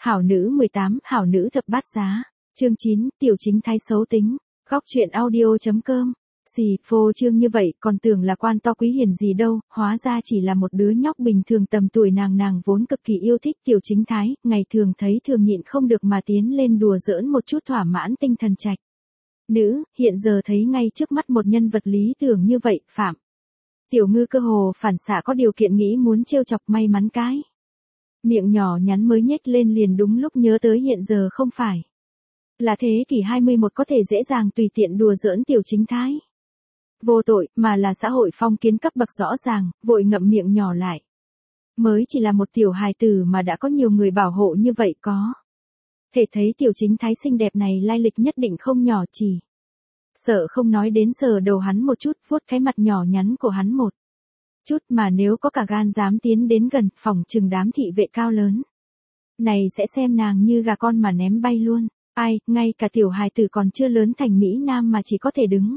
Hảo nữ 18, hảo nữ thập bát giá. Chương 9, tiểu chính thái xấu tính. Góc chuyện audio.com. Xì, phô trương như vậy còn tưởng là quan to quý hiền gì đâu, hóa ra chỉ là một đứa nhóc bình thường tầm tuổi nàng vốn cực kỳ yêu thích tiểu chính thái, ngày thường thấy thường nhịn không được mà tiến lên đùa giỡn một chút thỏa mãn tinh thần trạch. Nữ, hiện giờ thấy ngay trước mắt một nhân vật lý tưởng như vậy, Phạm Tiểu Ngư cơ hồ phản xạ có điều kiện nghĩ muốn trêu chọc may mắn cái. Miệng nhỏ nhắn mới nhếch lên liền đúng lúc nhớ tới hiện giờ không phải là thế kỷ 21 có thể dễ dàng tùy tiện đùa giỡn tiểu chính thái. Vô tội, mà là xã hội phong kiến cấp bậc rõ ràng, vội ngậm miệng nhỏ lại. Mới chỉ là một tiểu hài tử mà đã có nhiều người bảo hộ như vậy có. Thể thấy tiểu chính thái xinh đẹp này lai lịch nhất định không nhỏ chỉ. Sợ không nói đến sờ đầu hắn một chút, vuốt cái mặt nhỏ nhắn của hắn một chút mà nếu có cả gan dám tiến đến gần, phòng chừng đám thị vệ cao lớn. Này sẽ xem nàng như gà con mà ném bay luôn. Ai, ngay cả tiểu hài tử còn chưa lớn thành Mỹ Nam mà chỉ có thể đứng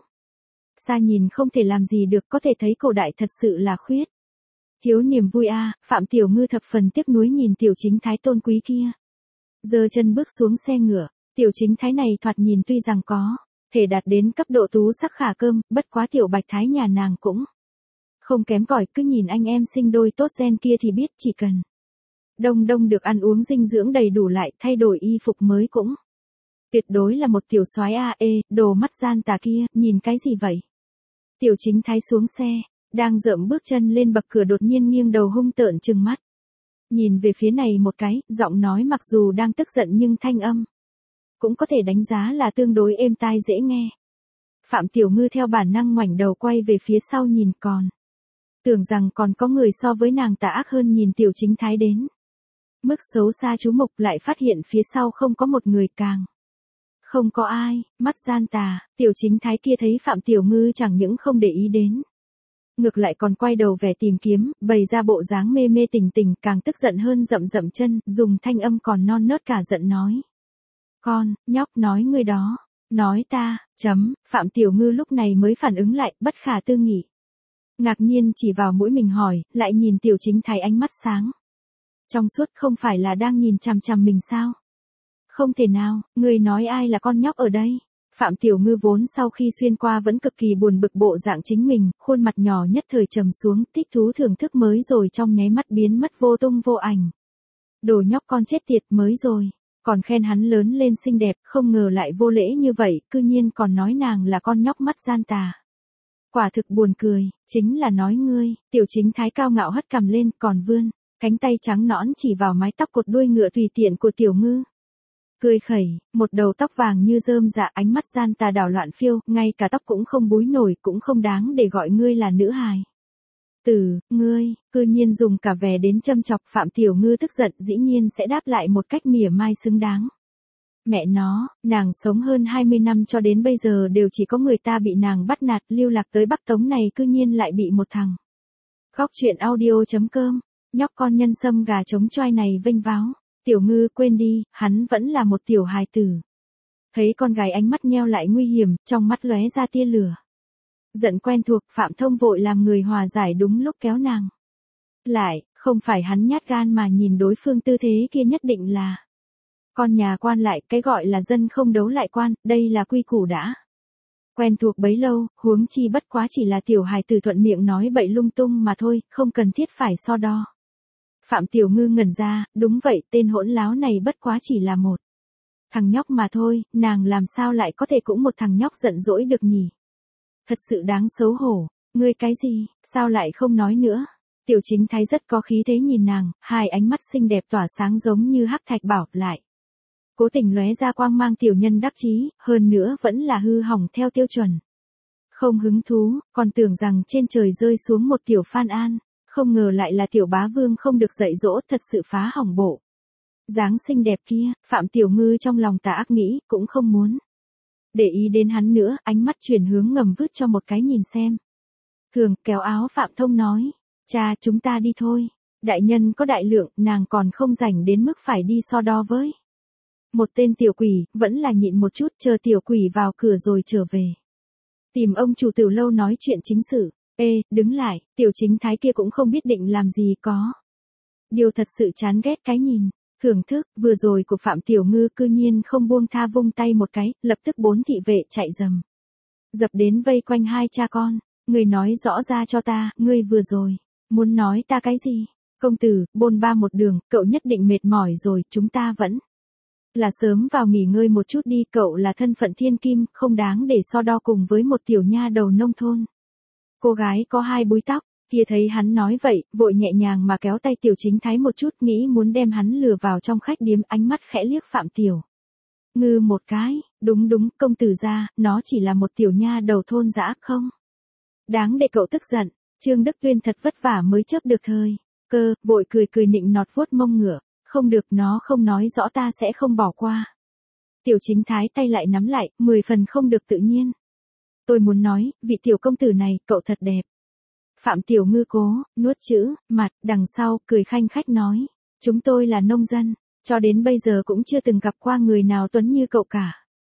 xa nhìn không thể làm gì được, có thể thấy cổ đại thật sự là khuyết thiếu niềm vui a. Phạm Tiểu Ngư thập phần tiếc nuối nhìn tiểu chính thái tôn quý kia. Giơ chân bước xuống xe ngựa, tiểu chính thái này thoạt nhìn tuy rằng có thể đạt đến cấp độ tú sắc khả cơm, bất quá tiểu bạch thái nhà nàng cũng không kém cỏi, cứ nhìn anh em sinh đôi tốt gen kia thì biết chỉ cần đông được ăn uống dinh dưỡng đầy đủ lại thay đổi y phục mới cũng tuyệt đối là một tiểu soái a. Đồ mắt gian tà kia, nhìn cái gì vậy? Tiểu chính thái xuống xe, đang dợm bước chân lên bậc cửa đột nhiên nghiêng đầu hung tợn trừng mắt. Nhìn về phía này một cái, giọng nói mặc dù đang tức giận nhưng thanh âm cũng có thể đánh giá là tương đối êm tai dễ nghe. Phạm Tiểu Ngư theo bản năng ngoảnh đầu quay về phía sau nhìn còn. Tưởng rằng còn có người so với nàng tà ác hơn nhìn tiểu chính thái đến. Mức xấu xa chú mục lại phát hiện phía sau không có một người càng. Không có ai, mắt gian tà, tiểu chính thái kia thấy Phạm Tiểu Ngư chẳng những không để ý đến. Ngược lại còn quay đầu vẻ tìm kiếm, bày ra bộ dáng mê mê tình càng tức giận hơn dậm chân, dùng thanh âm còn non nớt cả giận nói. Con, nhóc nói ngươi đó, nói ta, Phạm Tiểu Ngư lúc này mới phản ứng lại, bất khả tư nghị. Ngạc nhiên chỉ vào mũi mình hỏi, lại nhìn tiểu chính thái ánh mắt sáng. Trong suốt không phải là đang nhìn chằm chằm mình sao? Không thể nào, ngươi nói ai là con nhóc ở đây? Phạm Tiểu Ngư vốn sau khi xuyên qua vẫn cực kỳ buồn bực bộ dạng chính mình, khuôn mặt nhỏ nhất thời trầm xuống, thích thú thưởng thức mới rồi trong nháy mắt biến mất vô tung vô ảnh. Đồ nhóc con chết tiệt mới rồi, còn khen hắn lớn lên xinh đẹp, không ngờ lại vô lễ như vậy, cư nhiên còn nói nàng là con nhóc mắt gian tà. Quả thực buồn cười, chính là nói ngươi, tiểu chính thái cao ngạo hất cằm lên, còn vươn cánh tay trắng nõn chỉ vào mái tóc cột đuôi ngựa tùy tiện của Tiểu Ngư. Cười khẩy, một đầu tóc vàng như rơm dạ, ánh mắt gian tà đảo loạn phiêu, ngay cả tóc cũng không búi nổi, cũng không đáng để gọi ngươi là nữ hài. Ngươi, cư nhiên dùng cả vẻ đến châm chọc. Phạm Tiểu Ngư tức giận dĩ nhiên sẽ đáp lại một cách mỉa mai xứng đáng. Mẹ nó, nàng sống hơn 20 năm cho đến bây giờ đều chỉ có người ta bị nàng bắt nạt, lưu lạc tới Bắc Tống này cư nhiên lại bị một thằng. Góc chuyện audio.com, nhóc con nhân sâm gà trống choai này vênh váo. Tiểu Ngư quên đi, hắn vẫn là một tiểu hài tử. Thấy con gái ánh mắt nheo lại nguy hiểm, trong mắt lóe ra tia lửa. Giận quen thuộc, Phạm Thông vội làm người hòa giải đúng lúc kéo nàng lại, không phải hắn nhát gan mà nhìn đối phương tư thế kia nhất định là con nhà quan lại, cái gọi là dân không đấu lại quan, đây là quy củ đã quen thuộc bấy lâu, huống chi bất quá chỉ là tiểu hài tử thuận miệng nói bậy lung tung mà thôi, không cần thiết phải so đo. Phạm Tiểu Ngư ngẩn ra, đúng vậy, tên hỗn láo này bất quá chỉ là một thằng nhóc mà thôi, nàng làm sao lại có thể cũng một thằng nhóc giận dỗi được nhỉ? Thật sự đáng xấu hổ, ngươi cái gì, sao lại không nói nữa? Tiểu chính thái rất có khí thế nhìn nàng, hai ánh mắt xinh đẹp tỏa sáng giống như hắc thạch bảo lại. Cố tình lóe ra quang mang tiểu nhân đắc chí, hơn nữa vẫn là hư hỏng theo tiêu chuẩn. Không hứng thú, còn tưởng rằng trên trời rơi xuống một tiểu Phan An, không ngờ lại là tiểu bá vương không được dạy dỗ, thật sự phá hỏng bộ. Dáng xinh đẹp kia, Phạm Tiểu Ngư trong lòng tà ác nghĩ, cũng không muốn để ý đến hắn nữa, ánh mắt chuyển hướng ngầm vứt cho một cái nhìn xem. Thường, kéo áo Phạm Thông nói, cha chúng ta đi thôi, đại nhân có đại lượng, nàng còn không rảnh đến mức phải đi so đo với một tên tiểu quỷ, vẫn là nhịn một chút, chờ tiểu quỷ vào cửa rồi trở về tìm ông chủ tiểu lâu nói chuyện chính sự. Đứng lại, tiểu chính thái kia cũng không biết định làm gì có điều thật sự chán ghét cái nhìn Thưởng thức, vừa rồi của Phạm Tiểu Ngư cư nhiên không buông tha, vung tay một cái, lập tức 4 thị vệ chạy rầm dập đến vây quanh hai cha con. Người nói rõ ra cho ta, ngươi vừa rồi muốn nói ta cái gì? Công tử, bôn ba một đường, cậu nhất định mệt mỏi rồi, chúng ta vẫn là sớm vào nghỉ ngơi một chút đi, cậu là thân phận thiên kim, không đáng để so đo cùng với một tiểu nha đầu nông thôn. Cô gái có 2 búi tóc, kia thấy hắn nói vậy, vội nhẹ nhàng mà kéo tay Tiểu Chính Thái một chút, nghĩ muốn đem hắn lừa vào trong khách điếm, ánh mắt khẽ liếc Phạm Tiểu Ngư một cái, đúng đúng, công tử gia, nó chỉ là một tiểu nha đầu thôn dã, không đáng để cậu tức giận. Trương Đức Tuyên thật vất vả mới chớp được thời cơ, vội cười cười nịnh nọt vuốt mông ngựa, không được, nó không nói rõ ta sẽ không bỏ qua. Tiểu Chính Thái tay lại nắm lại, 10 phần không được tự nhiên. Tôi muốn nói, vị tiểu công tử này, cậu thật đẹp. Phạm Tiểu Ngư cố nuốt chữ mặt, đằng sau cười khanh khách nói, chúng tôi là nông dân, cho đến bây giờ cũng chưa từng gặp qua người nào tuấn như cậu cả.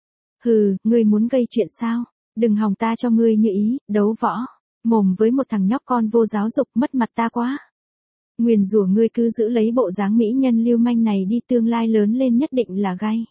Hừ, ngươi muốn gây chuyện sao? Đừng hòng ta cho ngươi như ý, đấu võ mồm với một thằng nhóc con vô giáo dục, mất mặt ta quá. Nguyền rủa ngươi cứ giữ lấy bộ dáng mỹ nhân lưu manh này đi, tương lai lớn lên nhất định là gay.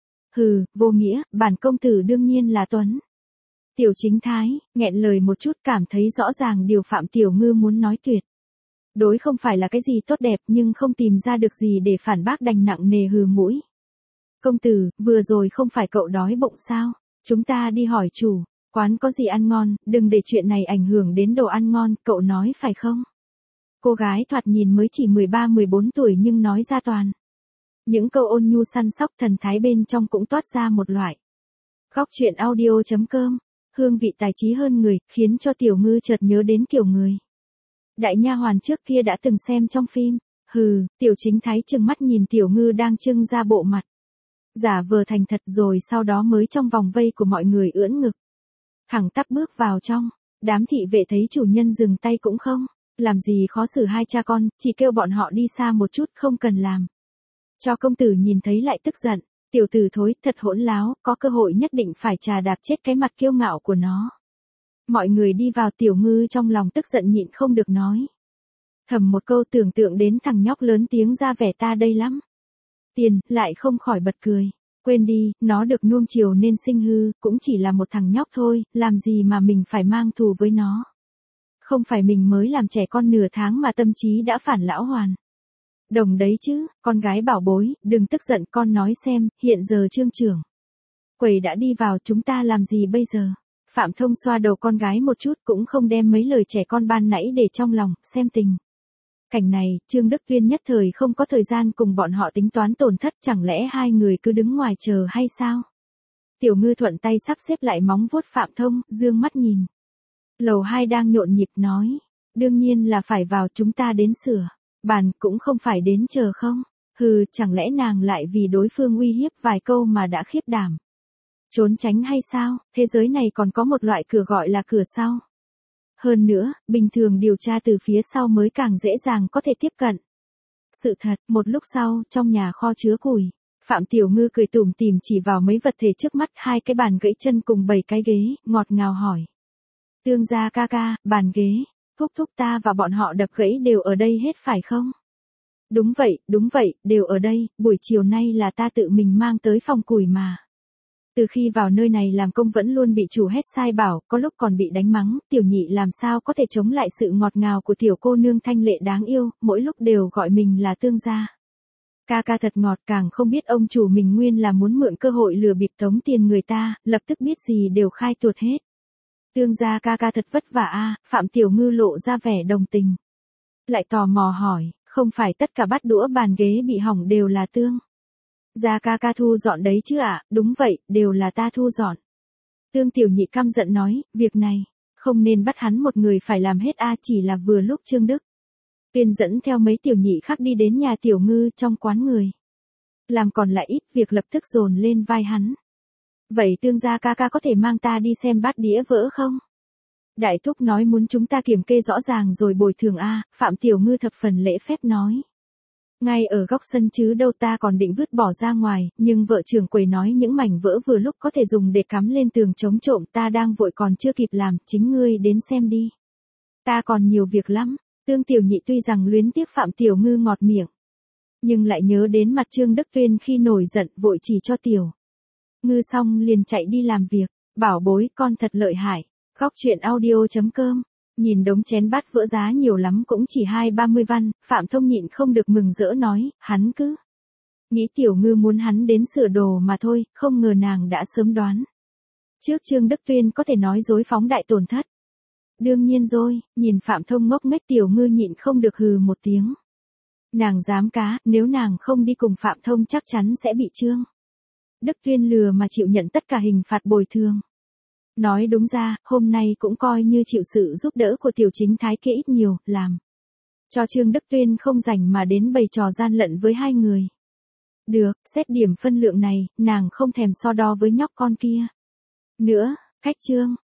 Hừ, vô nghĩa, bản công tử đương nhiên là tuấn. Tiểu Chính Thái nghẹn lời một chút, cảm thấy rõ ràng điều Phạm Tiểu Ngư muốn nói tuyệt đối không phải là cái gì tốt đẹp, nhưng không tìm ra được gì để phản bác, đành nặng nề hừ mũi. Công tử, vừa rồi không phải cậu đói bụng sao? Chúng ta đi hỏi chủ quán có gì ăn ngon, đừng để chuyện này ảnh hưởng đến đồ ăn ngon, cậu nói phải không? Cô gái thoạt nhìn mới chỉ 13-14 tuổi nhưng nói ra toàn những câu ôn nhu săn sóc, thần thái bên trong cũng toát ra một loại góc truyện audio.com, hương vị tài trí hơn người, khiến cho Tiểu Ngư chợt nhớ đến kiểu người đại nha hoàn trước kia đã từng xem trong phim. Hừ, Tiểu Chính Thái trừng mắt nhìn Tiểu Ngư đang trưng ra bộ mặt giả vờ thành thật, rồi sau đó mới trong vòng vây của mọi người ưỡn ngực thẳng tắp bước vào trong. Đám thị vệ thấy chủ nhân dừng tay cũng không làm gì khó xử hai cha con, chỉ kêu bọn họ đi xa một chút, không cần làm cho công tử nhìn thấy lại tức giận. Tiểu tử thối, thật hỗn láo, có cơ hội nhất định phải trà đạp chết cái mặt kiêu ngạo của nó. Mọi người đi vào, Tiểu Ngư trong lòng tức giận nhịn không được nói thầm một câu, tưởng tượng đến thằng nhóc lớn tiếng ra vẻ ta đây lắm tiền, lại không khỏi bật cười. Quên đi, nó được nuông chiều nên sinh hư, cũng chỉ là một thằng nhóc thôi, làm gì mà mình phải mang thù với nó. Không phải mình mới làm trẻ con nửa tháng mà tâm trí đã phản lão hoàn đồng đấy chứ. Con gái bảo bối, đừng tức giận, con nói xem, hiện giờ Trương trưởng quầy đã đi vào, chúng ta làm gì bây giờ? Phạm Thông xoa đầu con gái một chút, cũng không đem mấy lời trẻ con ban nãy để trong lòng, xem tình cảnh này, Trương Đức Tuyên nhất thời không có thời gian cùng bọn họ tính toán tổn thất, chẳng lẽ hai người cứ đứng ngoài chờ hay sao? Tiểu Ngư thuận tay sắp xếp lại móng vuốt Phạm Thông, dương mắt nhìn lầu 2 đang nhộn nhịp nói, đương nhiên là phải vào, chúng ta đến sửa bàn, cũng không phải đến chờ không? Hừ, chẳng lẽ nàng lại vì đối phương uy hiếp vài câu mà đã khiếp đảm trốn tránh hay sao? Thế giới này còn có một loại cửa gọi là cửa sau. Hơn nữa, bình thường điều tra từ phía sau mới càng dễ dàng có thể tiếp cận sự thật. Một lúc sau, trong nhà kho chứa củi, Phạm Tiểu Ngư cười tủm tỉm chỉ vào mấy vật thể trước mắt, 2 cái bàn gãy chân cùng 7 cái ghế, ngọt ngào hỏi. Tương gia ca ca, bàn ghế, thúc thúc ta và bọn họ đập gãy đều ở đây hết phải không? Đúng vậy, đều ở đây, buổi chiều nay là ta tự mình mang tới phòng củi mà. Từ khi vào nơi này làm công vẫn luôn bị chủ hét sai bảo, có lúc còn bị đánh mắng, tiểu nhị làm sao có thể chống lại sự ngọt ngào của tiểu cô nương thanh lệ đáng yêu, mỗi lúc đều gọi mình là tương gia ca ca thật ngọt, càng không biết ông chủ mình nguyên là muốn mượn cơ hội lừa bịp tống tiền người ta, lập tức biết gì đều khai tuột hết. Tương gia ca ca thật vất vả a. Phạm Tiểu Ngư lộ ra vẻ đồng tình, lại tò mò hỏi, không phải tất cả bát đũa bàn ghế bị hỏng đều là tương gia ca ca thu dọn đấy chứ ạ? Đúng vậy, đều là ta thu dọn. Tương tiểu nhị căm giận nói, việc này không nên bắt hắn một người phải làm hết a. Chỉ là vừa lúc Trương Đức Tuyên dẫn theo mấy tiểu nhị khác đi đến nhà Tiểu Ngư, trong quán người làm còn lại ít, việc lập tức dồn lên vai hắn. Vậy tương gia ca ca có thể mang ta đi xem bát đĩa vỡ không? Đại thúc nói muốn chúng ta kiểm kê rõ ràng rồi bồi thường a. Phạm Tiểu Ngư thập phần lễ phép nói. Ngay ở góc sân chứ đâu, ta còn định vứt bỏ ra ngoài, nhưng vợ trưởng quầy nói những mảnh vỡ vừa lúc có thể dùng để cắm lên tường chống trộm, ta đang vội còn chưa kịp làm, chính ngươi đến xem đi. Ta còn nhiều việc lắm. Tương tiểu nhị tuy rằng luyến tiếc Phạm Tiểu Ngư ngọt miệng, Nhưng lại nhớ đến mặt Trương Đức Tuyên khi nổi giận vội chỉ cho Tiểu Ngư xong liền chạy đi làm việc. Bảo bối con thật lợi hại. Góc chuyện audio.com. Nhìn đống chén bát vỡ giá nhiều lắm cũng chỉ 20-30 văn, Phạm Thông nhịn không được mừng rỡ nói, hắn cứ nghĩ Tiểu Ngư muốn hắn đến sửa đồ mà thôi, không ngờ nàng đã sớm đoán. Trước Trương Đức Tuyên có thể nói dối phóng đại tổn thất. Đương nhiên rồi, nhìn Phạm Thông ngốc nghếch Tiểu Ngư nhịn không được hừ một tiếng. Nàng dám cá, nếu nàng không đi cùng Phạm Thông chắc chắn sẽ bị Trương Đức Tuyên lừa mà chịu nhận tất cả hình phạt bồi thường. Nói đúng ra, hôm nay cũng coi như chịu sự giúp đỡ của Tiểu Chính Thái kia ít nhiều, làm cho Trương Đức Tuyên không rảnh mà đến bày trò gian lận với hai người. Được, xét điểm phân lượng này, nàng không thèm so đo với nhóc con kia nữa, cách Trương